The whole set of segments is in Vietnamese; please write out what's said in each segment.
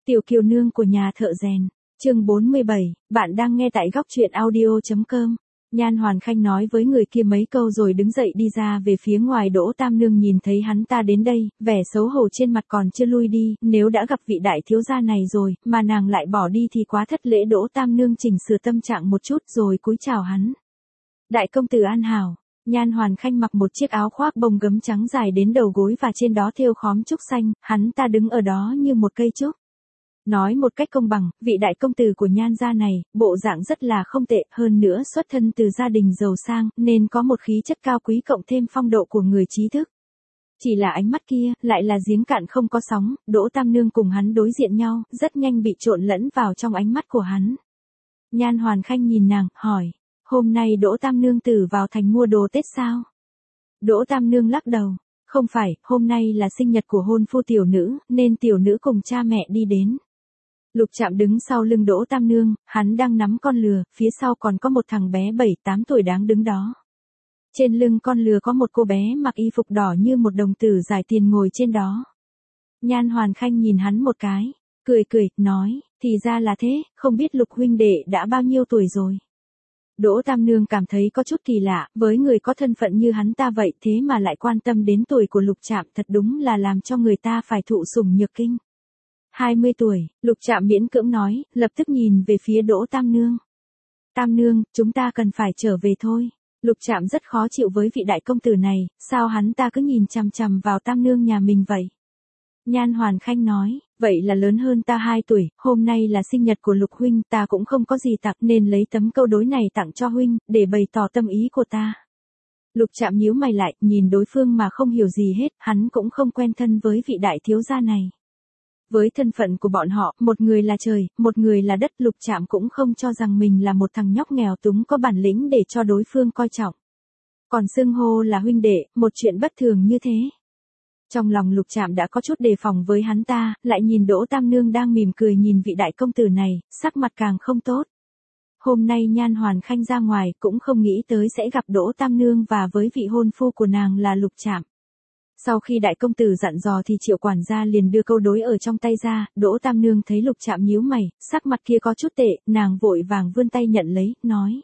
Tiểu kiều nương của nhà thợ rèn. Chương 47, bạn đang nghe tại góc truyện audio.com. Nhan Hoàn Khanh nói với người kia mấy câu rồi đứng dậy đi ra về phía ngoài. Đỗ Tam Nương nhìn thấy hắn ta đến đây, vẻ xấu hổ trên mặt còn chưa lui đi, nếu đã gặp vị đại thiếu gia này rồi, mà nàng lại bỏ đi thì quá thất lễ. Đỗ Tam Nương chỉnh sửa tâm trạng một chút rồi cúi chào hắn. Đại công tử an hảo. Nhan Hoàn Khanh mặc một chiếc áo khoác bông gấm trắng dài đến đầu gối và trên đó thêu khóm trúc xanh, hắn ta đứng ở đó như một cây trúc. Nói một cách công bằng, vị đại công tử của Nhan gia này, bộ dạng rất là không tệ, hơn nữa xuất thân từ gia đình giàu sang, nên có một khí chất cao quý cộng thêm phong độ của người trí thức. Chỉ là ánh mắt kia, lại là giếng cạn không có sóng. Đỗ Tam Nương cùng hắn đối diện nhau, rất nhanh bị trộn lẫn vào trong ánh mắt của hắn. Nhan Hoàn Khanh nhìn nàng, hỏi, hôm nay Đỗ Tam Nương tử vào thành mua đồ Tết sao? Đỗ Tam Nương lắc đầu, không phải, hôm nay là sinh nhật của hôn phu tiểu nữ, nên tiểu nữ cùng cha mẹ đi đến. Lục Trạm đứng sau lưng Đỗ Tam Nương, hắn đang nắm con lừa, phía sau còn có một thằng bé 7-8 tuổi đáng đứng đó. Trên lưng con lừa có một cô bé mặc y phục đỏ như một đồng tử giải tiền ngồi trên đó. Nhan Hoàn Khanh nhìn hắn một cái, cười, nói, thì ra là thế, không biết Lục huynh đệ đã bao nhiêu tuổi rồi. Đỗ Tam Nương cảm thấy có chút kỳ lạ, với người có thân phận như hắn ta vậy thế mà lại quan tâm đến tuổi của Lục Trạm, thật đúng là làm cho người ta phải thụ sủng nhược kinh. 20 tuổi, Lục Trạm miễn cưỡng nói, lập tức nhìn về phía Đỗ Tam Nương. Tam Nương, chúng ta cần phải trở về thôi. Lục Trạm rất khó chịu với vị đại công tử này, sao hắn ta cứ nhìn chằm chằm vào Tam Nương nhà mình vậy? Nhan Hoàn Khanh nói, vậy là lớn hơn ta 2 tuổi, hôm nay là sinh nhật của Lục huynh, ta cũng không có gì tặng nên lấy tấm câu đối này tặng cho huynh, để bày tỏ tâm ý của ta. Lục Trạm nhíu mày lại, nhìn đối phương mà không hiểu gì hết, hắn cũng không quen thân với vị đại thiếu gia này. Với thân phận của bọn họ, một người là trời, một người là đất, Lục Trạm cũng không cho rằng mình là một thằng nhóc nghèo túng có bản lĩnh để cho đối phương coi trọng. Còn xưng hô là huynh đệ, một chuyện bất thường như thế. Trong lòng Lục Trạm đã có chút đề phòng với hắn ta, lại nhìn Đỗ Tam Nương đang mỉm cười nhìn vị đại công tử này, sắc mặt càng không tốt. Hôm nay Nhan Hoàn Khanh ra ngoài cũng không nghĩ tới sẽ gặp Đỗ Tam Nương và với vị hôn phu của nàng là Lục Trạm. Sau khi đại công tử dặn dò thì Triệu quản gia liền đưa câu đối ở trong tay ra. Đỗ Tam Nương thấy Lục Trạm nhíu mày, sắc mặt kia có chút tệ, nàng vội vàng vươn tay nhận lấy, nói.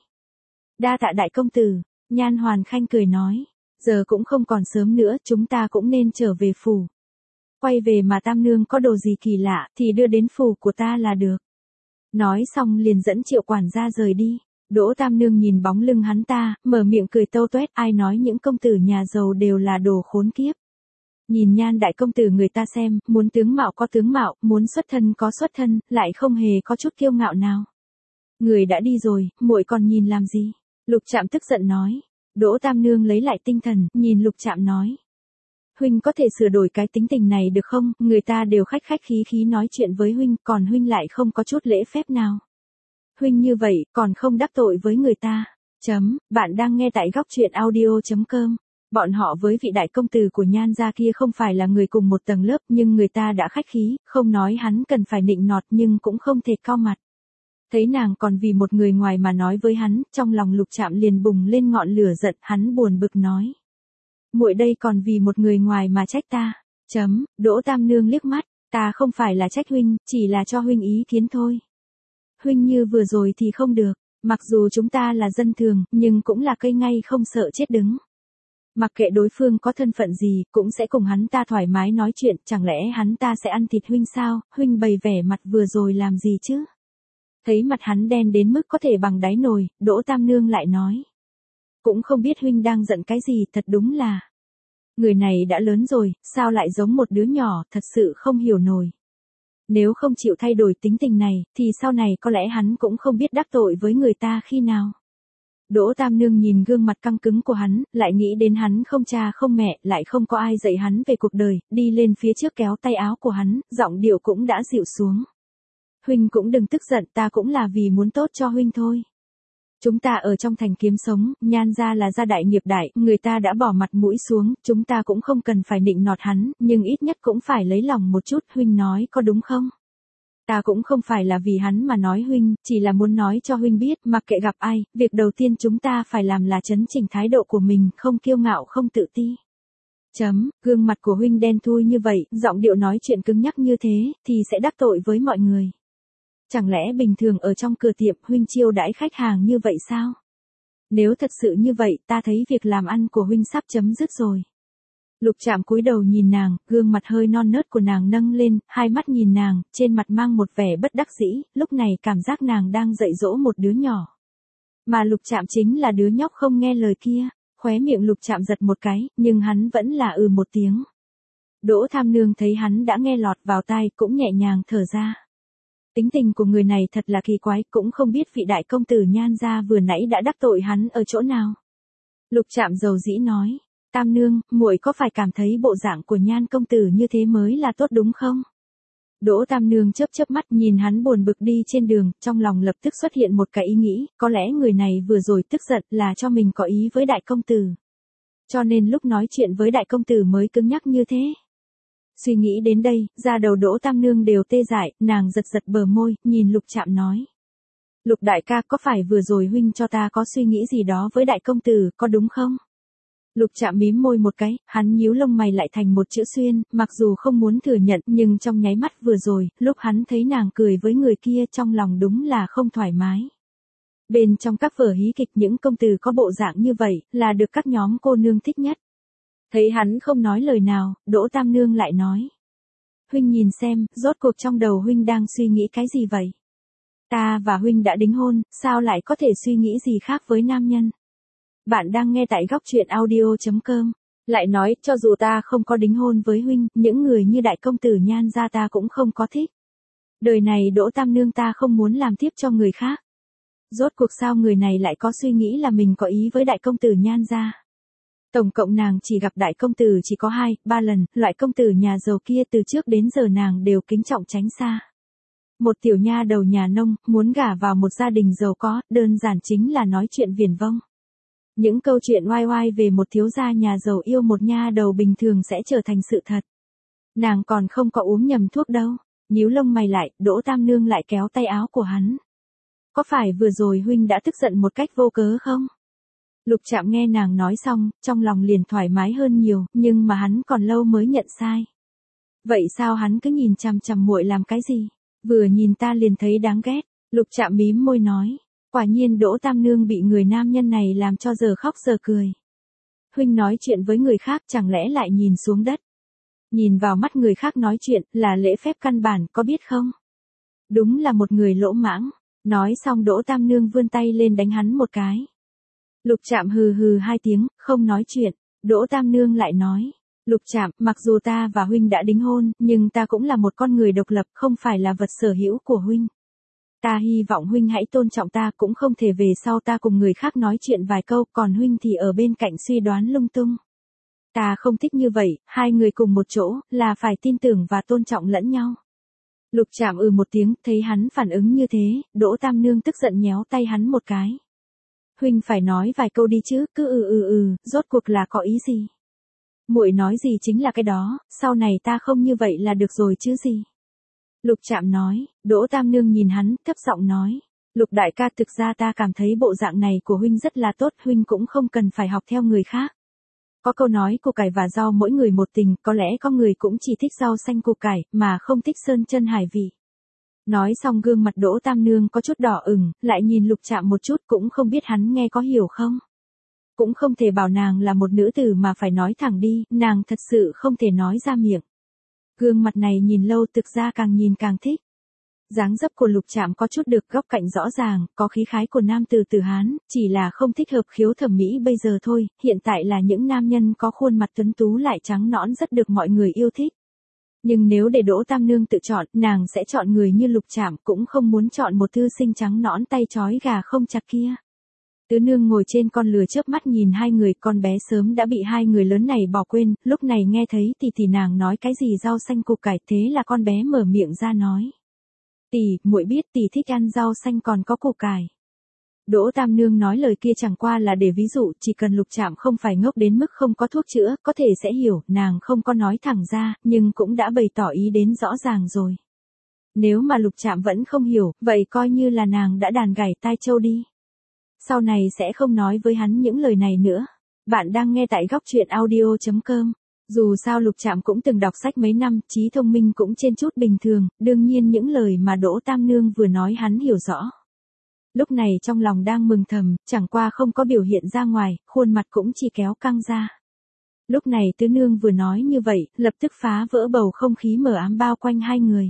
Đa tạ đại công tử. Nhan Hoàn Khanh cười nói, giờ cũng không còn sớm nữa, chúng ta cũng nên trở về phủ. Quay về mà Tam Nương có đồ gì kỳ lạ thì đưa đến phủ của ta là được. Nói xong liền dẫn Triệu quản gia rời đi. Đỗ Tam Nương nhìn bóng lưng hắn ta, mở miệng cười tâu tuét, ai nói những công tử nhà giàu đều là đồ khốn kiếp. Nhìn Nhan đại công tử người ta xem, muốn tướng mạo có tướng mạo, muốn xuất thân có xuất thân, lại không hề có chút kiêu ngạo nào. Người đã đi rồi, muội còn nhìn làm gì? Lục Trạm tức giận nói. Đỗ Tam Nương lấy lại tinh thần, nhìn Lục Trạm nói. Huynh có thể sửa đổi cái tính tình này được không? Người ta đều khách khí nói chuyện với huynh, còn huynh lại không có chút lễ phép nào. Huynh như vậy, còn không đắc tội với người ta. Bạn đang nghe tại góc truyện audio.com. Bọn họ với vị đại công tử của Nhan gia kia không phải là người cùng một tầng lớp, nhưng người ta đã khách khí, không nói hắn cần phải nịnh nọt nhưng cũng không thể cao mặt. Thấy nàng còn vì một người ngoài mà nói với hắn, trong lòng Lục Trạm liền bùng lên ngọn lửa giận, hắn buồn bực nói. Muội đây còn vì một người ngoài mà trách ta. Đỗ Tam Nương liếc mắt, ta không phải là trách huynh, chỉ là cho huynh ý kiến thôi. Huynh như vừa rồi thì không được, mặc dù chúng ta là dân thường, nhưng cũng là cây ngay không sợ chết đứng. Mặc kệ đối phương có thân phận gì, cũng sẽ cùng hắn ta thoải mái nói chuyện, chẳng lẽ hắn ta sẽ ăn thịt huynh sao? Huynh bày vẻ mặt vừa rồi làm gì chứ? Thấy mặt hắn đen đến mức có thể bằng đáy nồi, Đỗ Tam Nương lại nói. Cũng không biết huynh đang giận cái gì, thật đúng là. Người này đã lớn rồi, sao lại giống một đứa nhỏ, thật sự không hiểu nổi. Nếu không chịu thay đổi tính tình này, thì sau này có lẽ hắn cũng không biết đắc tội với người ta khi nào. Đỗ Tam Nương nhìn gương mặt căng cứng của hắn, lại nghĩ đến hắn không cha không mẹ, lại không có ai dạy hắn về cuộc đời, đi lên phía trước kéo tay áo của hắn, giọng điệu cũng đã dịu xuống. Huynh cũng đừng tức giận, ta cũng là vì muốn tốt cho huynh thôi. Chúng ta ở trong thành kiếm sống, Nhan gia là gia đại nghiệp đại, người ta đã bỏ mặt mũi xuống, chúng ta cũng không cần phải nịnh nọt hắn, nhưng ít nhất cũng phải lấy lòng một chút, huynh nói có đúng không? Ta cũng không phải là vì hắn mà nói huynh, chỉ là muốn nói cho huynh biết, mặc kệ gặp ai, việc đầu tiên chúng ta phải làm là chấn chỉnh thái độ của mình, không kiêu ngạo không tự ti. Gương mặt của huynh đen thui như vậy, giọng điệu nói chuyện cứng nhắc như thế, thì sẽ đắc tội với mọi người. Chẳng lẽ bình thường ở trong cửa tiệm huynh chiêu đãi khách hàng như vậy sao? Nếu thật sự như vậy, ta thấy việc làm ăn của huynh sắp chấm dứt rồi. Lục Trạm cúi đầu nhìn nàng, gương mặt hơi non nớt của nàng nâng lên, hai mắt nhìn nàng, trên mặt mang một vẻ bất đắc dĩ, lúc này cảm giác nàng đang dạy dỗ một đứa nhỏ. Mà Lục Trạm chính là đứa nhóc không nghe lời kia, khóe miệng Lục Trạm giật một cái, nhưng hắn vẫn là một tiếng. Đỗ Tham Nương thấy hắn đã nghe lọt vào tai cũng nhẹ nhàng thở ra. Tính tình của người này thật là kỳ quái, cũng không biết vị đại công tử Nhan gia vừa nãy đã đắc tội hắn ở chỗ nào. Lục Trạm dầu dĩ nói, Tam Nương, muội có phải cảm thấy bộ dạng của Nhan công tử như thế mới là tốt đúng không? Đỗ Tam Nương chớp chớp mắt nhìn hắn buồn bực đi trên đường, trong lòng lập tức xuất hiện một cái ý nghĩ, có lẽ người này vừa rồi tức giận là cho mình có ý với đại công tử. Cho nên lúc nói chuyện với đại công tử mới cứng nhắc như thế. Suy nghĩ đến đây, da đầu Đỗ Tam Nương đều tê dại, nàng giật giật bờ môi, nhìn Lục Trạm nói. Lục đại ca, có phải vừa rồi huynh cho ta có suy nghĩ gì đó với đại công tử, có đúng không? Lục Trạm mím môi một cái, hắn nhíu lông mày lại thành một chữ xuyên, mặc dù không muốn thừa nhận nhưng trong nháy mắt vừa rồi, lúc hắn thấy nàng cười với người kia trong lòng đúng là không thoải mái. Bên trong các vở hí kịch những công tử có bộ dạng như vậy là được các nhóm cô nương thích nhất. Thấy hắn không nói lời nào, Đỗ Tam Nương lại nói. Huynh nhìn xem, rốt cuộc trong đầu huynh đang suy nghĩ cái gì vậy? Ta và huynh đã đính hôn, sao lại có thể suy nghĩ gì khác với nam nhân? Bạn đang nghe tại góc truyện audio.com. Lại nói, cho dù ta không có đính hôn với huynh, những người như đại công tử Nhan gia ta cũng không có thích. Đời này Đỗ Tam Nương ta không muốn làm tiếp cho người khác. Rốt cuộc sao người này lại có suy nghĩ là mình có ý với đại công tử Nhan gia? Tổng cộng nàng chỉ gặp đại công tử chỉ có 2-3 lần, loại công tử nhà giàu kia từ trước đến giờ nàng đều kính trọng tránh xa. Một tiểu nha đầu nhà nông, muốn gả vào một gia đình giàu có, đơn giản chính là nói chuyện viển vông. Những câu chuyện oai oai về một thiếu gia nhà giàu yêu một nha đầu bình thường sẽ trở thành sự thật. Nàng còn không có uống nhầm thuốc đâu. Nhíu lông mày lại, Đỗ Tam Nương lại kéo tay áo của hắn. Có phải vừa rồi huynh đã tức giận một cách vô cớ không? Lục Trạm nghe nàng nói xong, trong lòng liền thoải mái hơn nhiều, nhưng mà hắn còn lâu mới nhận sai. Vậy sao hắn cứ nhìn chằm chằm muội làm cái gì? Vừa nhìn ta liền thấy đáng ghét. Lục Trạm mím môi nói. Quả nhiên Đỗ Tam Nương bị người nam nhân này làm cho giờ khóc giờ cười. Huynh nói chuyện với người khác chẳng lẽ lại nhìn xuống đất. Nhìn vào mắt người khác nói chuyện là lễ phép căn bản, có biết không? Đúng là một người lỗ mãng. Nói xong Đỗ Tam Nương vươn tay lên đánh hắn một cái. Lục Trạm hừ hừ 2 tiếng, không nói chuyện. Đỗ Tam Nương lại nói. Lục Trạm, mặc dù ta và huynh đã đính hôn, nhưng ta cũng là một con người độc lập, không phải là vật sở hữu của huynh. Ta hy vọng huynh hãy tôn trọng ta, cũng không thể về sau ta cùng người khác nói chuyện vài câu, còn huynh thì ở bên cạnh suy đoán lung tung. Ta không thích như vậy, hai người cùng một chỗ, là phải tin tưởng và tôn trọng lẫn nhau. Lục Trạm một tiếng, thấy hắn phản ứng như thế, Đỗ Tam Nương tức giận nhéo tay hắn một cái. Huynh phải nói vài câu đi chứ, cứ rốt cuộc là có ý gì? Muội nói gì chính là cái đó, sau này ta không như vậy là được rồi chứ gì? Lục Trạm nói. Đỗ Tam Nương nhìn hắn, thấp giọng nói. Lục đại ca, thực ra ta cảm thấy bộ dạng này của huynh rất là tốt, huynh cũng không cần phải học theo người khác. Có câu nói củ cải và rau mỗi người một tình, có lẽ có người cũng chỉ thích rau xanh củ cải, mà không thích sơn chân hải vị. Nói xong gương mặt Đỗ Tam Nương có chút đỏ ửng, lại nhìn Lục Trạm một chút, cũng không biết hắn nghe có hiểu không. Cũng không thể bảo nàng là một nữ tử mà phải nói thẳng đi, nàng thật sự không thể nói ra miệng. Gương mặt này nhìn lâu thực ra càng nhìn càng thích. Dáng dấp của Lục Trạm có chút được góc cạnh rõ ràng, có khí khái của nam tử Tử Hán, chỉ là không thích hợp khiếu thẩm mỹ bây giờ thôi, hiện tại là những nam nhân có khuôn mặt tuấn tú lại trắng nõn rất được mọi người yêu thích. Nhưng nếu để Đỗ Tam Nương tự chọn, nàng sẽ chọn người như Lục Trạm, cũng không muốn chọn một thư sinh trắng nõn tay trói gà không chặt kia. Tứ nương ngồi trên con lừa chớp mắt nhìn hai người, con bé sớm đã bị hai người lớn này bỏ quên, lúc này nghe thấy tỷ nàng nói cái gì rau xanh củ cải, thế là con bé mở miệng ra nói. Tỷ, muội biết tỷ thích ăn rau xanh còn có củ cải. Đỗ Tam Nương nói lời kia chẳng qua là để ví dụ, chỉ cần Lục Trạm không phải ngốc đến mức không có thuốc chữa, có thể sẽ hiểu, nàng không có nói thẳng ra, nhưng cũng đã bày tỏ ý đến rõ ràng rồi. Nếu mà Lục Trạm vẫn không hiểu, vậy coi như là nàng đã đàn gảy tai trâu đi. Sau này sẽ không nói với hắn những lời này nữa. Bạn đang nghe tại góc truyện audio.com. Dù sao Lục Trạm cũng từng đọc sách mấy năm, trí thông minh cũng trên chút bình thường, đương nhiên những lời mà Đỗ Tam Nương vừa nói hắn hiểu rõ. Lúc này trong lòng đang mừng thầm, chẳng qua không có biểu hiện ra ngoài, khuôn mặt cũng chỉ kéo căng ra. Lúc này Tứ Nương vừa nói như vậy, lập tức phá vỡ bầu không khí mờ ám bao quanh hai người.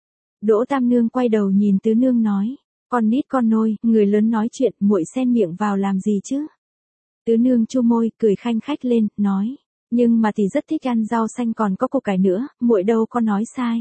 Đỗ Tam Nương quay đầu nhìn Tứ Nương nói, con nít con nôi, người lớn nói chuyện, muội xen miệng vào làm gì chứ? Tứ Nương chu môi, cười khanh khách lên, nói, nhưng mà tỷ rất thích ăn rau xanh còn có củ cải nữa, muội đâu có nói sai.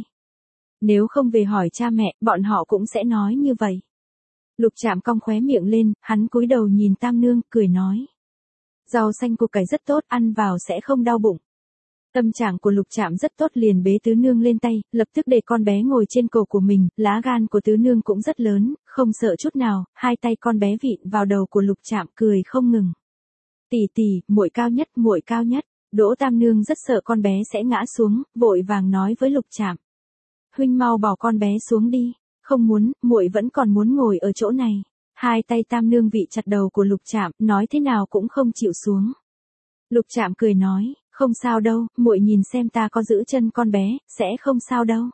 Nếu không về hỏi cha mẹ, bọn họ cũng sẽ nói như vậy. Lục Trạm cong khóe miệng lên, hắn cúi đầu nhìn Tam Nương, cười nói. Rau xanh củ cải rất tốt, ăn vào sẽ không đau bụng. Tâm trạng của Lục Trạm rất tốt, liền bế Tứ Nương lên tay, lập tức để con bé ngồi trên cổ của mình, lá gan của Tứ Nương cũng rất lớn, không sợ chút nào, hai tay con bé vịn vào đầu của Lục Trạm cười không ngừng. Tỷ tỷ, muội cao nhất, muội cao nhất. Đỗ Tam Nương rất sợ con bé sẽ ngã xuống, vội vàng nói với Lục Trạm. Huynh mau bỏ con bé xuống đi, không muốn, muội vẫn còn muốn ngồi ở chỗ này. Hai tay Tam Nương vị chặt đầu của Lục Trạm, nói thế nào cũng không chịu xuống. Lục Trạm cười nói, không sao đâu, muội nhìn xem ta có giữ chân con bé, sẽ không sao đâu.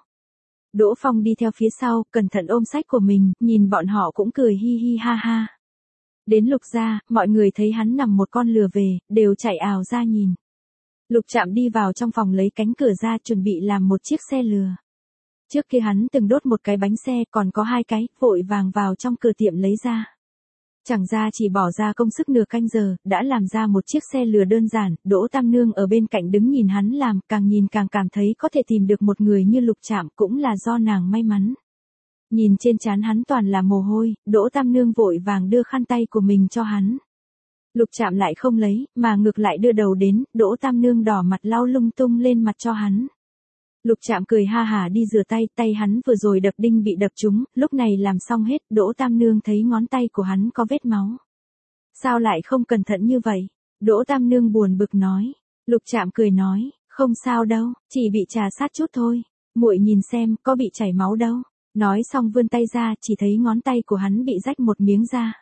Đỗ Phong đi theo phía sau, cẩn thận ôm sách của mình, nhìn bọn họ cũng cười hi hi ha ha. Đến Lục gia, mọi người thấy hắn nằm một con lừa về, đều chạy ào ra nhìn. Lục Trạm đi vào trong phòng lấy cánh cửa ra chuẩn bị làm một chiếc xe lừa. Trước kia hắn từng đốt một cái bánh xe còn có hai cái, vội vàng vào trong cửa tiệm lấy ra. Chẳng ra chỉ bỏ ra công sức nửa canh giờ, đã làm ra một chiếc xe lừa đơn giản, Đỗ Tam Nương ở bên cạnh đứng nhìn hắn làm, càng nhìn càng cảm thấy có thể tìm được một người như Lục Trạm cũng là do nàng may mắn. Nhìn trên trán hắn toàn là mồ hôi, Đỗ Tam Nương vội vàng đưa khăn tay của mình cho hắn. Lục Trạm lại không lấy, mà ngược lại đưa đầu đến, Đỗ Tam Nương đỏ mặt lau lung tung lên mặt cho hắn. Lục Trạm cười ha hả đi rửa tay, tay hắn vừa rồi đập đinh bị đập trúng, lúc này làm xong hết, Đỗ Tam Nương thấy ngón tay của hắn có vết máu. Sao lại không cẩn thận như vậy? Đỗ Tam Nương buồn bực nói. Lục Trạm cười nói, không sao đâu, chỉ bị trà sát chút thôi. Muội nhìn xem, có bị chảy máu đâu. Nói xong vươn tay ra, chỉ thấy ngón tay của hắn bị rách một miếng da.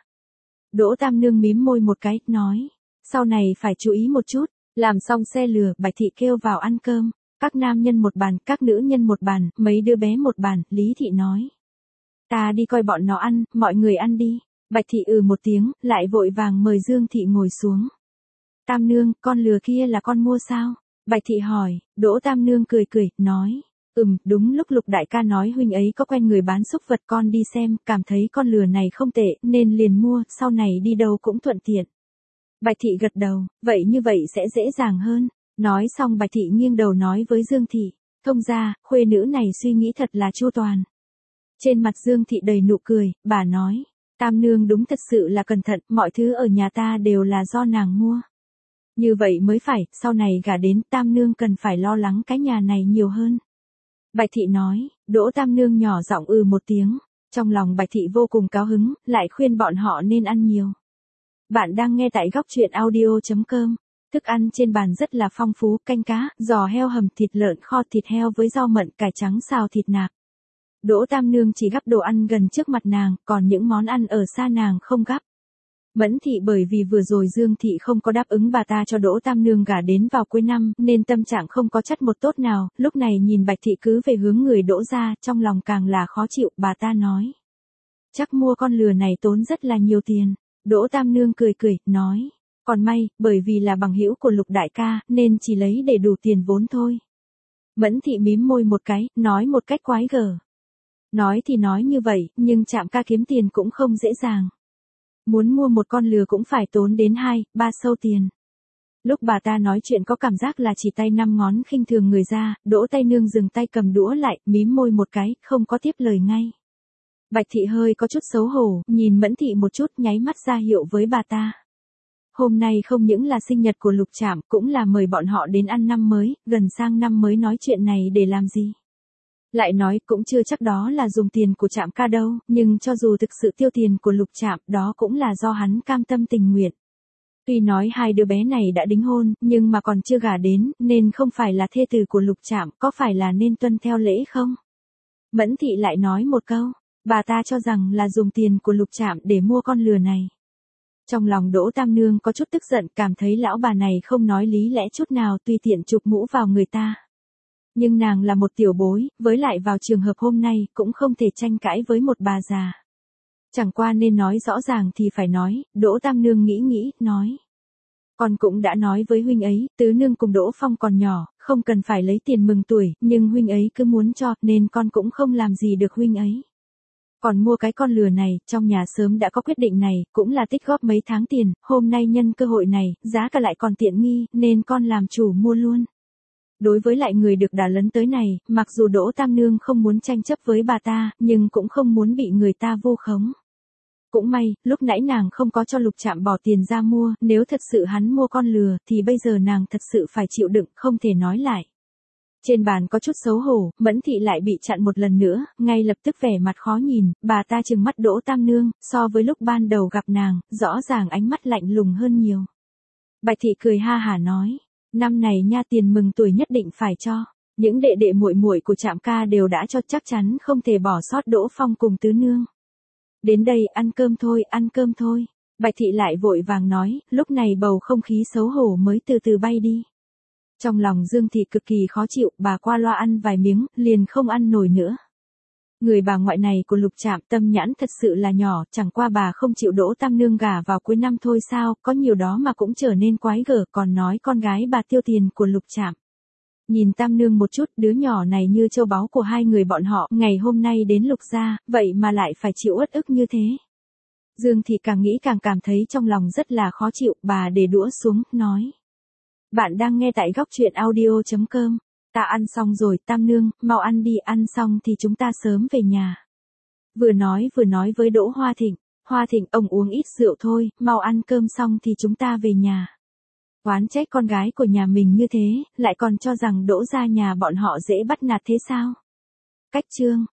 Đỗ Tam Nương mím môi một cái, nói, sau này phải chú ý một chút. Làm xong xe lừa, Bạch Thị kêu vào ăn cơm. Các nam nhân một bàn, các nữ nhân một bàn, mấy đứa bé một bàn, Lý Thị nói. Ta đi coi bọn nó ăn, mọi người ăn đi. Bạch Thị một tiếng, lại vội vàng mời Dương Thị ngồi xuống. Tam Nương, con lừa kia là con mua sao? Bạch Thị hỏi, Đỗ Tam Nương cười cười, nói. Đúng lúc Lục đại ca nói huynh ấy có quen người bán súc vật, con đi xem, cảm thấy con lừa này không tệ, nên liền mua, sau này đi đâu cũng thuận tiện. Bạch Thị gật đầu, vậy như vậy sẽ dễ dàng hơn. Nói xong Bạch Thị nghiêng đầu nói với Dương Thị, thông ra, khuê nữ này suy nghĩ thật là chu toàn. Trên mặt Dương Thị đầy nụ cười, bà nói, Tam Nương đúng thật sự là cẩn thận, mọi thứ ở nhà ta đều là do nàng mua. Như vậy mới phải, sau này gả đến Tam Nương cần phải lo lắng cái nhà này nhiều hơn. Bạch Thị nói, Đỗ Tam Nương nhỏ giọng một tiếng, trong lòng Bạch Thị vô cùng cao hứng, lại khuyên bọn họ nên ăn nhiều. Bạn đang nghe tại góc truyện audio.com. Thức ăn trên bàn rất là phong phú, canh cá, giò heo hầm, thịt lợn kho, thịt heo với rau mận, cải trắng xào thịt nạc. Đỗ Tam Nương chỉ gắp đồ ăn gần trước mặt nàng, còn những món ăn ở xa nàng không gắp. Mẫn Thị bởi vì vừa rồi Dương Thị không có đáp ứng bà ta cho Đỗ Tam Nương gả đến vào cuối năm, nên tâm trạng không có chất một tốt nào, lúc này nhìn Bạch Thị cứ về hướng người Đỗ ra, trong lòng càng là khó chịu, bà ta nói. Chắc mua con lừa này tốn rất là nhiều tiền. Đỗ Tam Nương cười cười, nói. Còn may, bởi vì là bằng hữu của Lục đại ca, nên chỉ lấy để đủ tiền vốn thôi. Mẫn Thị mím môi một cái, nói một cách quái gở. Nói thì nói như vậy, nhưng Trạm ca kiếm tiền cũng không dễ dàng. Muốn mua một con lừa cũng phải tốn đến 2-3 sâu tiền. Lúc bà ta nói chuyện có cảm giác là chỉ tay 5 ngón khinh thường người ra, Đỗ Tay Nương dừng tay cầm đũa lại, mím môi một cái, không có tiếp lời ngay. Bạch Thị hơi có chút xấu hổ, nhìn Mẫn Thị một chút, nháy mắt ra hiệu với bà ta. Hôm nay không những là sinh nhật của Lục Trạm, cũng là mời bọn họ đến ăn năm mới, gần sang năm mới nói chuyện này để làm gì. Lại nói cũng chưa chắc đó là dùng tiền của Trạm ca đâu, nhưng cho dù thực sự tiêu tiền của Lục Trạm, đó cũng là do hắn cam tâm tình nguyện. Tuy nói hai đứa bé này đã đính hôn, nhưng mà còn chưa gả đến, nên không phải là thê tử của Lục Trạm, có phải là nên tuân theo lễ không? Mẫn Thị lại nói một câu, bà ta cho rằng là dùng tiền của Lục Trạm để mua con lừa này. Trong lòng Đỗ Tam Nương có chút tức giận, cảm thấy lão bà này không nói lý lẽ chút nào, tùy tiện chụp mũ vào người ta. Nhưng nàng là một tiểu bối, với lại vào trường hợp hôm nay cũng không thể tranh cãi với một bà già. Chẳng qua nên nói rõ ràng thì phải nói, Đỗ Tam Nương nghĩ, nói. Con cũng đã nói với huynh ấy, tứ nương cùng Đỗ Phong còn nhỏ, không cần phải lấy tiền mừng tuổi, nhưng huynh ấy cứ muốn cho, nên con cũng không làm gì được huynh ấy. Còn mua cái con lừa này, trong nhà sớm đã có quyết định này, cũng là tích góp mấy tháng tiền, hôm nay nhân cơ hội này, giá cả lại còn tiện nghi, nên con làm chủ mua luôn. Đối với lại người được đà lấn tới này, mặc dù Đỗ Tam Nương không muốn tranh chấp với bà ta, nhưng cũng không muốn bị người ta vu khống. Cũng may, lúc nãy nàng không có cho Lục Trạm bỏ tiền ra mua, nếu thật sự hắn mua con lừa, thì bây giờ nàng thật sự phải chịu đựng, không thể nói lại. Trên bàn có chút xấu hổ, Mẫn Thị lại bị chặn một lần nữa, ngay lập tức vẻ mặt khó nhìn, bà ta trừng mắt Đỗ Tam Nương, so với lúc ban đầu gặp nàng, rõ ràng ánh mắt lạnh lùng hơn nhiều. Bạch Thị cười ha hả nói, năm này nha tiền mừng tuổi nhất định phải cho, những đệ đệ muội muội của Trạm ca đều đã cho, chắc chắn không thể bỏ sót Đỗ Phong cùng tứ nương. Đến đây, ăn cơm thôi, ăn cơm thôi. Bạch Thị lại vội vàng nói, lúc này bầu không khí xấu hổ mới từ từ bay đi. Trong lòng Dương Thị cực kỳ khó chịu, bà qua loa ăn vài miếng, liền không ăn nổi nữa. Người bà ngoại này của Lục Trạm tâm nhãn thật sự là nhỏ, chẳng qua bà không chịu Đỗ Tam Nương gả vào cuối năm thôi sao, có nhiều đó mà cũng trở nên quái gở, còn nói con gái bà tiêu tiền của Lục Trạm. Nhìn Tam Nương một chút, đứa nhỏ này như châu báu của hai người bọn họ, ngày hôm nay đến Lục gia, vậy mà lại phải chịu uất ức như thế. Dương Thị càng nghĩ càng cảm thấy trong lòng rất là khó chịu, bà để đũa xuống, nói. Bạn đang nghe tại góc truyện audio.com. Ta ăn xong rồi, Tam Nương, mau ăn đi, ăn xong thì chúng ta sớm về nhà. Vừa nói với Đỗ Hoa Thịnh, Hoa Thịnh ông uống ít rượu thôi, mau ăn cơm xong thì chúng ta về nhà. Oán trách con gái của nhà mình như thế, lại còn cho rằng Đỗ gia nhà bọn họ dễ bắt nạt thế sao? Cách chương